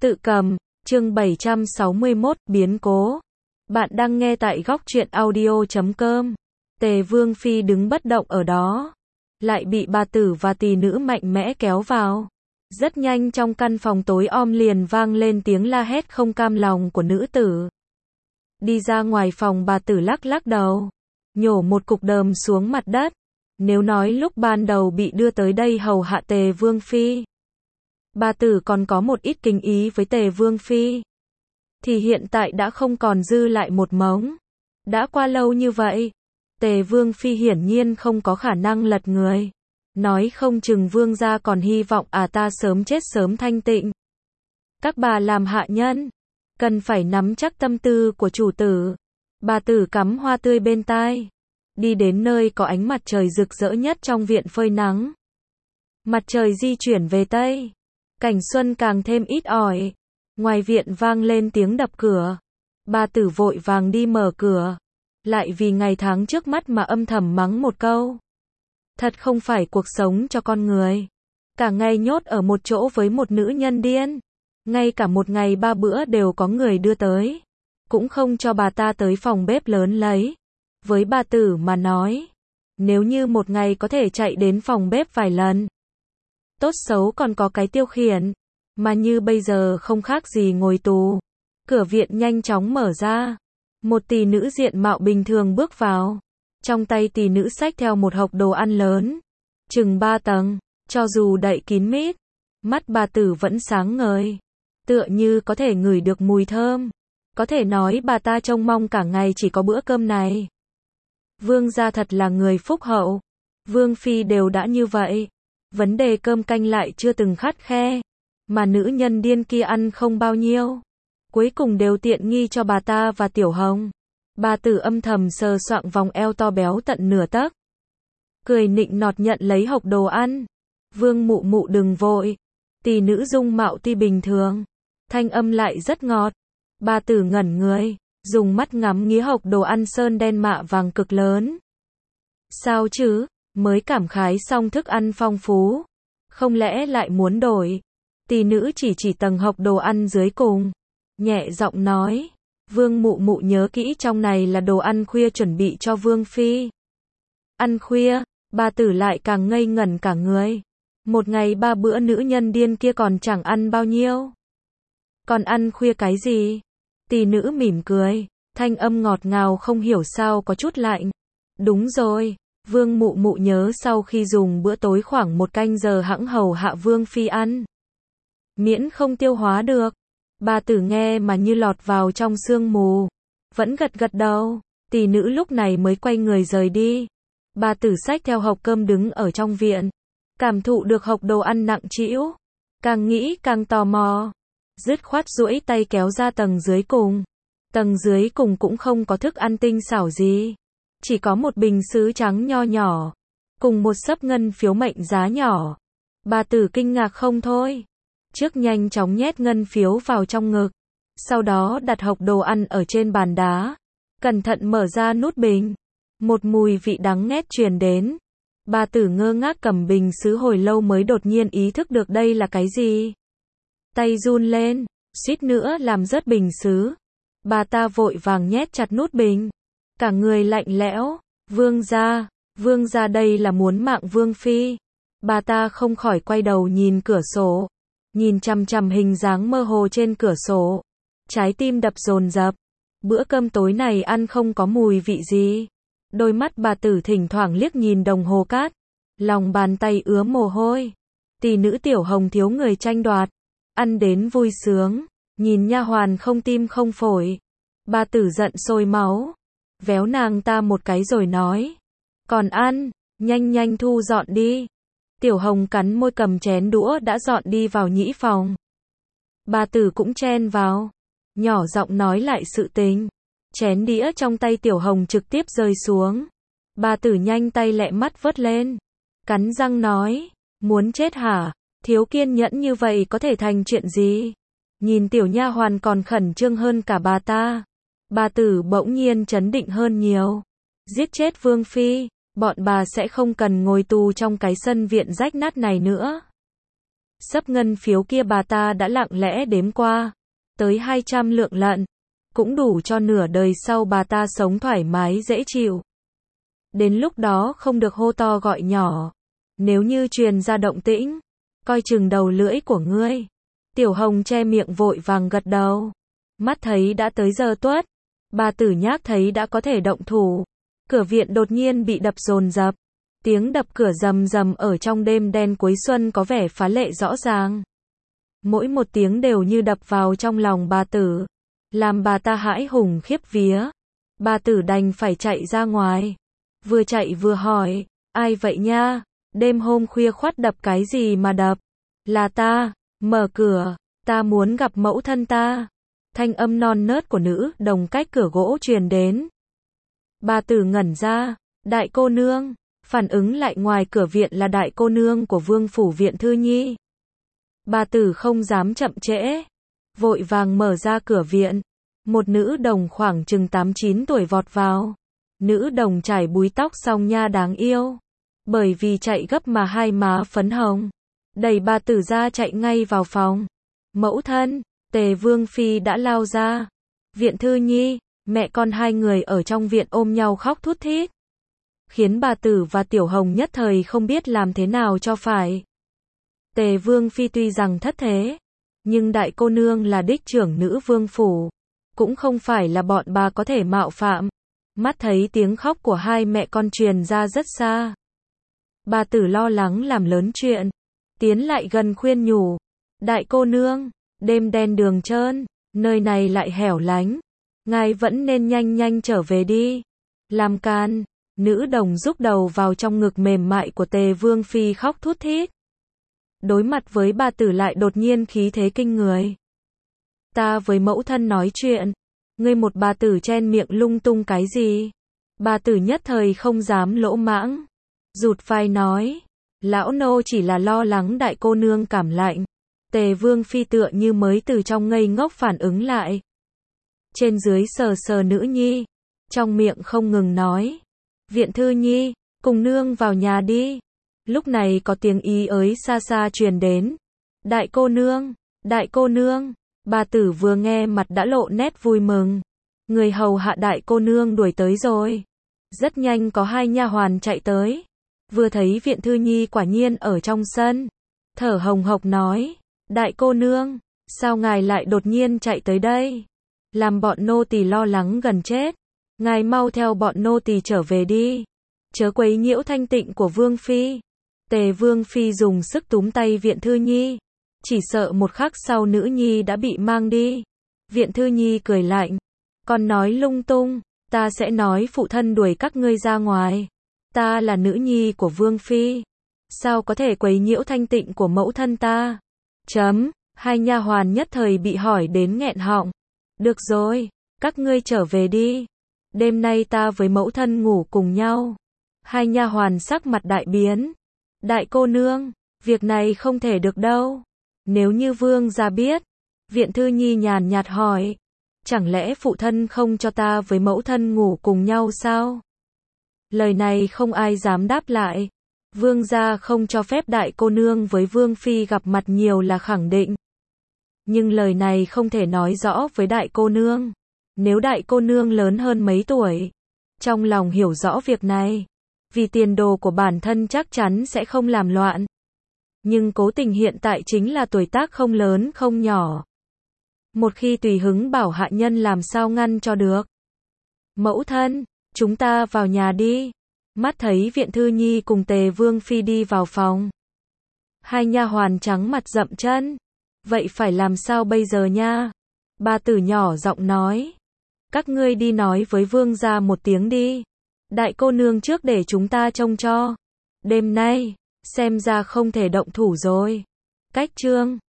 Tự cầm, chương 761, biến cố. Bạn đang nghe tại góc truyện audio.com. Tề Vương Phi đứng bất động ở đó, lại bị bà tử và tỳ nữ mạnh mẽ kéo vào. Rất nhanh trong căn phòng tối om liền vang lên tiếng la hét không cam lòng của nữ tử. Đi ra ngoài phòng bà tử lắc lắc đầu, nhổ một cục đờm xuống mặt đất. Nếu nói lúc ban đầu bị đưa tới đây hầu hạ Tề Vương Phi, bà tử còn có một ít kính ý với Tề Vương Phi, thì hiện tại đã không còn dư lại một mống. Đã qua lâu như vậy, Tề Vương Phi hiển nhiên không có khả năng lật người. Nói không chừng vương gia còn hy vọng ta sớm chết sớm thanh tịnh. Các bà làm hạ nhân, cần phải nắm chắc tâm tư của chủ tử. Bà tử cắm hoa tươi bên tai, đi đến nơi có ánh mặt trời rực rỡ nhất trong viện phơi nắng. Mặt trời di chuyển về Tây, cảnh xuân càng thêm ít ỏi. Ngoài viện vang lên tiếng đập cửa. Bà tử vội vàng đi mở cửa, lại vì ngày tháng trước mắt mà âm thầm mắng một câu. Thật không phải cuộc sống cho con người. Cả ngày nhốt ở một chỗ với một nữ nhân điên. Ngay cả một ngày 3 bữa đều có người đưa tới. Cũng không cho bà ta tới phòng bếp lớn lấy. Với bà tử mà nói, nếu như một ngày có thể chạy đến phòng bếp vài lần, tốt xấu còn có cái tiêu khiển. Mà như bây giờ không khác gì ngồi tù. Cửa viện nhanh chóng mở ra. Một tỳ nữ diện mạo bình thường bước vào. Trong tay tỳ nữ xách theo một hộp đồ ăn lớn, chừng 3 tầng, cho dù đậy kín mít, mắt bà tử vẫn sáng ngời, tựa như có thể ngửi được mùi thơm. Có thể nói bà ta trông mong cả ngày chỉ có bữa cơm này. Vương gia thật là người phúc hậu. Vương Phi đều đã như vậy, vấn đề cơm canh lại chưa từng khắt khe. Mà nữ nhân điên kia ăn không bao nhiêu, cuối cùng đều tiện nghi cho bà ta và Tiểu Hồng. Bà tử âm thầm sờ soạng vòng eo to béo tận nửa tấc, cười nịnh nọt nhận lấy hộp đồ ăn. Vương mụ mụ đừng vội. Tỳ nữ dung mạo tuy bình thường, thanh âm lại rất ngọt. Bà tử ngẩn người, dùng mắt ngắm nghía hộp đồ ăn sơn đen mạ vàng cực lớn. Sao chứ, mới cảm khái xong thức ăn phong phú, không lẽ lại muốn đổi? Tỳ nữ chỉ tầng hộp đồ ăn dưới cùng, nhẹ giọng nói, Vương mụ mụ nhớ kỹ trong này là đồ ăn khuya chuẩn bị cho Vương Phi. Ăn khuya, bà tử lại càng ngây ngẩn cả người. Một ngày 3 bữa nữ nhân điên kia còn chẳng ăn bao nhiêu. Còn ăn khuya cái gì? Tỳ nữ mỉm cười, thanh âm ngọt ngào không hiểu sao có chút lạnh. Đúng rồi, Vương mụ mụ nhớ sau khi dùng bữa tối khoảng 1 canh giờ hẵng hầu hạ Vương Phi ăn. Miễn không tiêu hóa được. Bà tử nghe mà như lọt vào trong sương mù, vẫn gật gật đầu. Tỳ nữ lúc này mới quay người rời đi. Bà tử xách theo hộp cơm đứng ở trong viện, cảm thụ được hộp đồ ăn nặng trĩu, càng nghĩ càng tò mò, dứt khoát duỗi tay kéo ra tầng dưới cùng. Tầng dưới cùng cũng không có thức ăn tinh xảo gì, chỉ có một bình sứ trắng nho nhỏ, cùng một xấp ngân phiếu mệnh giá nhỏ. Bà tử kinh ngạc không thôi. Trước nhanh chóng nhét ngân phiếu vào trong ngực, sau đó đặt hộp đồ ăn ở trên bàn đá, cẩn thận mở ra nút bình. Một mùi vị đắng nghét truyền đến. Bà tử ngơ ngác cầm bình sứ hồi lâu mới đột nhiên ý thức được đây là cái gì. Tay run lên, suýt nữa làm rớt bình sứ. Bà ta vội vàng nhét chặt nút bình, cả người lạnh lẽo. Vương gia đây là muốn mạng Vương Phi. Bà ta không khỏi quay đầu nhìn cửa sổ, nhìn chằm chằm hình dáng mơ hồ trên cửa sổ, trái tim đập dồn dập. Bữa cơm tối này ăn không có mùi vị gì. Đôi mắt bà tử thỉnh thoảng liếc nhìn đồng hồ cát, lòng bàn tay ứa mồ hôi. Tỳ nữ Tiểu Hồng thiếu người tranh đoạt, ăn đến vui sướng, nhìn nha hoàn không tim không phổi. Bà tử giận sôi máu, véo nàng ta một cái rồi nói, còn ăn, nhanh thu dọn đi. Tiểu Hồng cắn môi cầm chén đũa đã dọn đi vào nhĩ phòng. Bà tử cũng chen vào, nhỏ giọng nói lại sự tình. Chén đĩa trong tay Tiểu Hồng trực tiếp rơi xuống. Bà tử nhanh tay lẹ mắt vớt lên, cắn răng nói, muốn chết hả? Thiếu kiên nhẫn như vậy có thể thành chuyện gì? Nhìn tiểu nha hoàn còn khẩn trương hơn cả bà ta. Bà tử bỗng nhiên trấn định hơn nhiều. Giết chết Vương Phi, bọn bà sẽ không cần ngồi tù trong cái sân viện rách nát này nữa. Sấp ngân phiếu kia bà ta đã lặng lẽ đếm qua, tới 200 lượng lận, cũng đủ cho nửa đời sau bà ta sống thoải mái dễ chịu. Đến lúc đó không được hô to gọi nhỏ, nếu như truyền ra động tĩnh, coi chừng đầu lưỡi của ngươi. Tiểu Hồng che miệng vội vàng gật đầu. Mắt thấy đã tới giờ tuất, bà Tử Nhác thấy đã có thể động thủ. Cửa viện đột nhiên bị đập dồn dập. Tiếng đập cửa rầm rầm ở trong đêm đen cuối xuân có vẻ phá lệ rõ ràng. Mỗi một tiếng đều như đập vào trong lòng bà Tử, làm bà ta hãi hùng khiếp vía. Bà Tử đành phải chạy ra ngoài. Vừa chạy vừa hỏi, ai vậy nha? Đêm hôm khuya khoắt đập cái gì mà đập? Là ta, mở cửa, ta muốn gặp mẫu thân ta. Thanh âm non nớt của nữ đồng cách cửa gỗ truyền đến. Bà Tử ngẩn ra, đại cô nương, phản ứng lại ngoài cửa viện là đại cô nương của Vương phủ Viện Thư Nhi. Bà Tử không dám chậm trễ, vội vàng mở ra cửa viện. Một nữ đồng khoảng chừng 8-9 tuổi vọt vào. Nữ đồng trải búi tóc song nha đáng yêu, bởi vì chạy gấp mà hai má phấn hồng. Đẩy bà Tử ra chạy ngay vào phòng. Mẫu thân, Tề Vương phi đã lao ra. Viện Thư Nhi, mẹ con hai người ở trong viện ôm nhau khóc thút thít, khiến bà Tử và Tiểu Hồng nhất thời không biết làm thế nào cho phải. Tề Vương phi tuy rằng thất thế, nhưng đại cô nương là đích trưởng nữ vương phủ, cũng không phải là bọn bà có thể mạo phạm. Mắt thấy tiếng khóc của hai mẹ con truyền ra rất xa, bà Tử lo lắng làm lớn chuyện, tiến lại gần khuyên nhủ. Đại cô nương, đêm đen đường trơn, nơi này lại hẻo lánh, ngài vẫn nên nhanh nhanh trở về đi. Làm can, nữ đồng rúc đầu vào trong ngực mềm mại của Tề Vương phi khóc thút thít. Đối mặt với bà Tử lại đột nhiên khí thế kinh người. Ta với mẫu thân nói chuyện, ngươi một bà Tử chen miệng lung tung cái gì? Bà Tử nhất thời không dám lỗ mãng, rụt vai nói, lão nô chỉ là lo lắng đại cô nương cảm lạnh. Tề Vương phi tựa như mới từ trong ngây ngốc phản ứng lại. Trên dưới sờ sờ nữ nhi, trong miệng không ngừng nói, Viện Thư Nhi, cùng nương vào nhà đi. Lúc này có tiếng ý ới xa xa truyền đến. Đại cô nương, đại cô nương. Bà Tử vừa nghe mặt đã lộ nét vui mừng. Người hầu hạ đại cô nương đuổi tới rồi. Rất nhanh có hai nha hoàn chạy tới. Vừa thấy Viện Thư Nhi quả nhiên ở trong sân, thở hồng hộc nói, đại cô nương, sao ngài lại đột nhiên chạy tới đây? Làm bọn nô tỳ lo lắng gần chết. Ngài mau theo bọn nô tỳ trở về đi, chớ quấy nhiễu thanh tịnh của Vương phi. Tề Vương phi dùng sức túm tay Viện Thư Nhi, chỉ sợ một khắc sau nữ nhi đã bị mang đi. Viện Thư Nhi cười lạnh, còn nói lung tung, ta sẽ nói phụ thân đuổi các ngươi ra ngoài. Ta là nữ nhi của Vương phi, sao có thể quấy nhiễu thanh tịnh của mẫu thân ta? Hai nha hoàn nhất thời bị hỏi đến nghẹn họng. Được rồi, các ngươi trở về đi. Đêm nay ta với mẫu thân ngủ cùng nhau. Hai nha hoàn sắc mặt đại biến. Đại cô nương, việc này không thể được đâu. Nếu như vương gia biết. Viện Thư Nhi nhàn nhạt hỏi, chẳng lẽ phụ thân không cho ta với mẫu thân ngủ cùng nhau sao? Lời này không ai dám đáp lại. Vương gia không cho phép đại cô nương với Vương phi gặp mặt nhiều là khẳng định. Nhưng lời này không thể nói rõ với đại cô nương. Nếu đại cô nương lớn hơn mấy tuổi, trong lòng hiểu rõ việc này, vì tiền đồ của bản thân chắc chắn sẽ không làm loạn. Nhưng cố tình hiện tại chính là tuổi tác không lớn không nhỏ. Một khi tùy hứng bảo hạ nhân làm sao ngăn cho được. Mẫu thân, chúng ta vào nhà đi. Mắt thấy Viện Thư Nhi cùng Tề Vương phi đi vào phòng. Hai nha hoàn trắng mặt dậm chân. Vậy phải làm sao bây giờ nha? Bà Tử nhỏ giọng nói. Các ngươi đi nói với vương gia một tiếng đi. Đại cô nương trước để chúng ta trông cho. Đêm nay, xem ra không thể động thủ rồi. Cách chương